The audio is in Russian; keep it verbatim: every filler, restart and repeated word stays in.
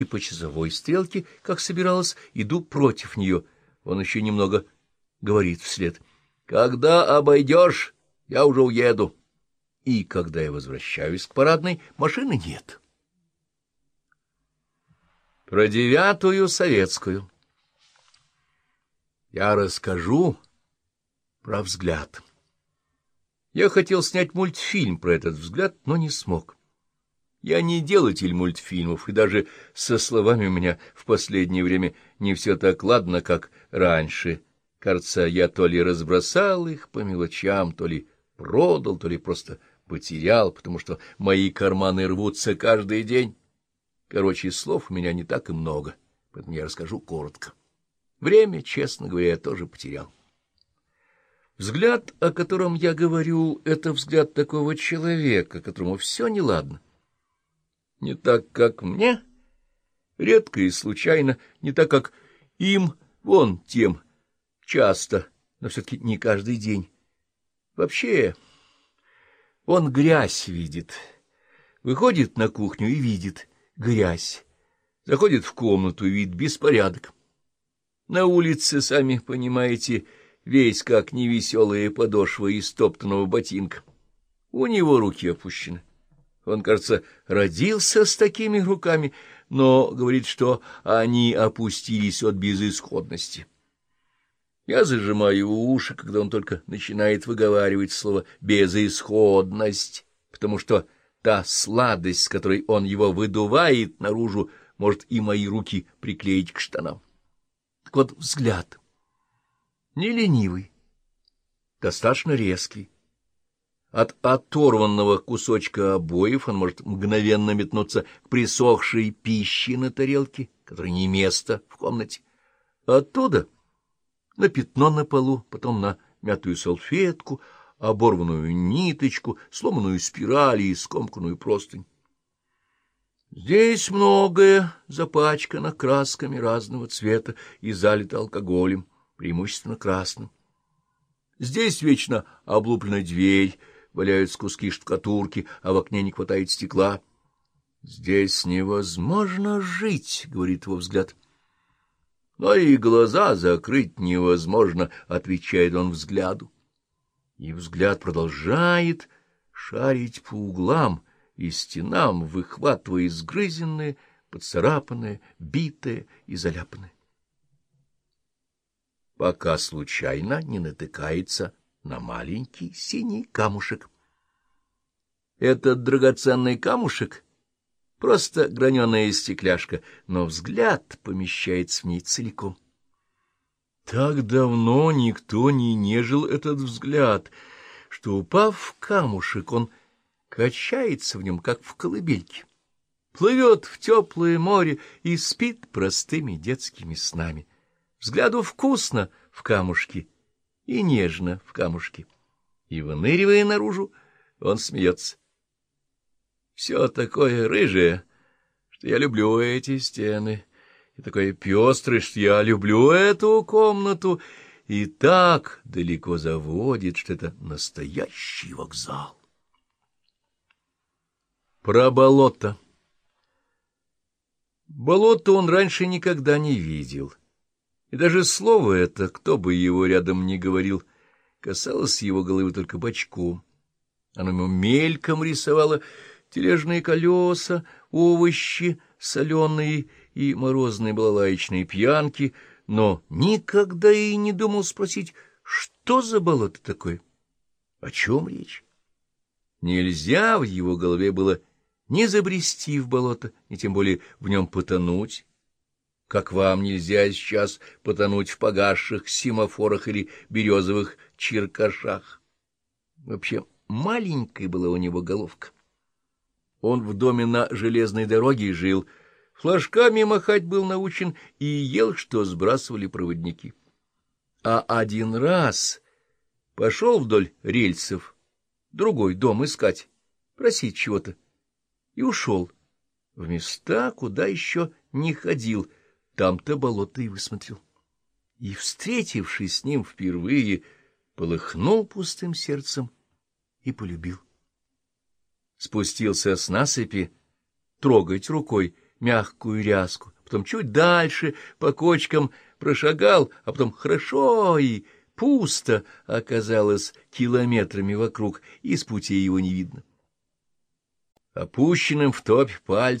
и по часовой стрелке, как собиралась, иду против нее. Он еще немного говорит вслед. «Когда обойдешь, я уже уеду». И когда я возвращаюсь к парадной, машины нет. Про девятую советскую. Я расскажу про взгляд. Я хотел снять мультфильм про этот взгляд, но не смог. Я не делатель мультфильмов, и даже со словами у меня в последнее время не все так ладно, как раньше. Кажется, я то ли разбросал их по мелочам, то ли продал, то ли просто потерял, потому что мои карманы рвутся каждый день. Короче, слов у меня не так и много, поэтому я расскажу коротко. Время, честно говоря, я тоже потерял. Взгляд, о котором я говорю, — это взгляд такого человека, которому все неладно. Не так, как мне, редко и случайно, не так, как им, вон тем, часто, но все-таки не каждый день. Вообще, он грязь видит, выходит на кухню и видит грязь, заходит в комнату и видит беспорядок. На улице, сами понимаете, весь как невеселая подошва из топтаного ботинка. У него руки опущены. Он, кажется, родился с такими руками, но говорит, что они опустились от безысходности. Я зажимаю уши, когда он только начинает выговаривать слово «безысходность», потому что та сладость, с которой он его выдувает наружу, может и мои руки приклеить к штанам. Так вот, взгляд. Не ленивый, достаточно резкий. От оторванного кусочка обоев он может мгновенно метнуться к присохшей пище на тарелке, которой не место в комнате. Оттуда на пятно на полу, потом на мятую салфетку, оборванную ниточку, сломанную спираль и скомканную простынь. Здесь многое запачкано красками разного цвета и залито алкоголем, преимущественно красным. Здесь вечно облуплена дверь, валяются куски штукатурки, а в окне не хватает стекла. «Здесь невозможно жить», — говорит его взгляд. «Но и глаза закрыть невозможно», — отвечает он взгляду. И взгляд продолжает шарить по углам и стенам, выхватывая изгрызенное, поцарапанное, битое и заляпанное, пока случайно не натыкается на маленький синий камушек. Этот драгоценный камушек — просто граненая стекляшка, но взгляд помещается в ней целиком. Так давно никто не нежил этот взгляд, что, упав в камушек, он качается в нем, как в колыбельке, плывет в теплое море и спит простыми детскими снами. Взгляду вкусно в камушке и нежно в камушке, и, выныривая наружу, он смеется. Все такое рыжее, что я люблю эти стены, и такое пестрое, что я люблю эту комнату, и так далеко заводит, что это настоящий вокзал. Про болото. Болото он раньше никогда не видел. И даже слово это, кто бы его рядом ни говорил, касалось его головы только бочком. Оно ему мельком рисовало тележные колеса, овощи, соленые и морозные балалаечные пьянки, но никогда и не думал спросить, что за болото такое, о чем речь. Нельзя в его голове было ни забрести в болото, ни тем более в нем потонуть, как вам нельзя сейчас потонуть в погасших семафорах или березовых черкашах. Вообще, маленькая была у него головка. Он в доме на железной дороге жил, флажками махать был научен и ел, что сбрасывали проводники. А один раз пошел вдоль рельсов другой дом искать, просить чего-то, и ушел в места, куда еще не ходил. Там-то болото и высмотрел. И, встретившись с ним впервые, полыхнул пустым сердцем и полюбил. Спустился с насыпи, трогать рукой мягкую ряску, потом чуть дальше по кочкам прошагал, а потом хорошо и пусто оказалось километрами вокруг, и с пути его не видно. Опущенным в топь пальцем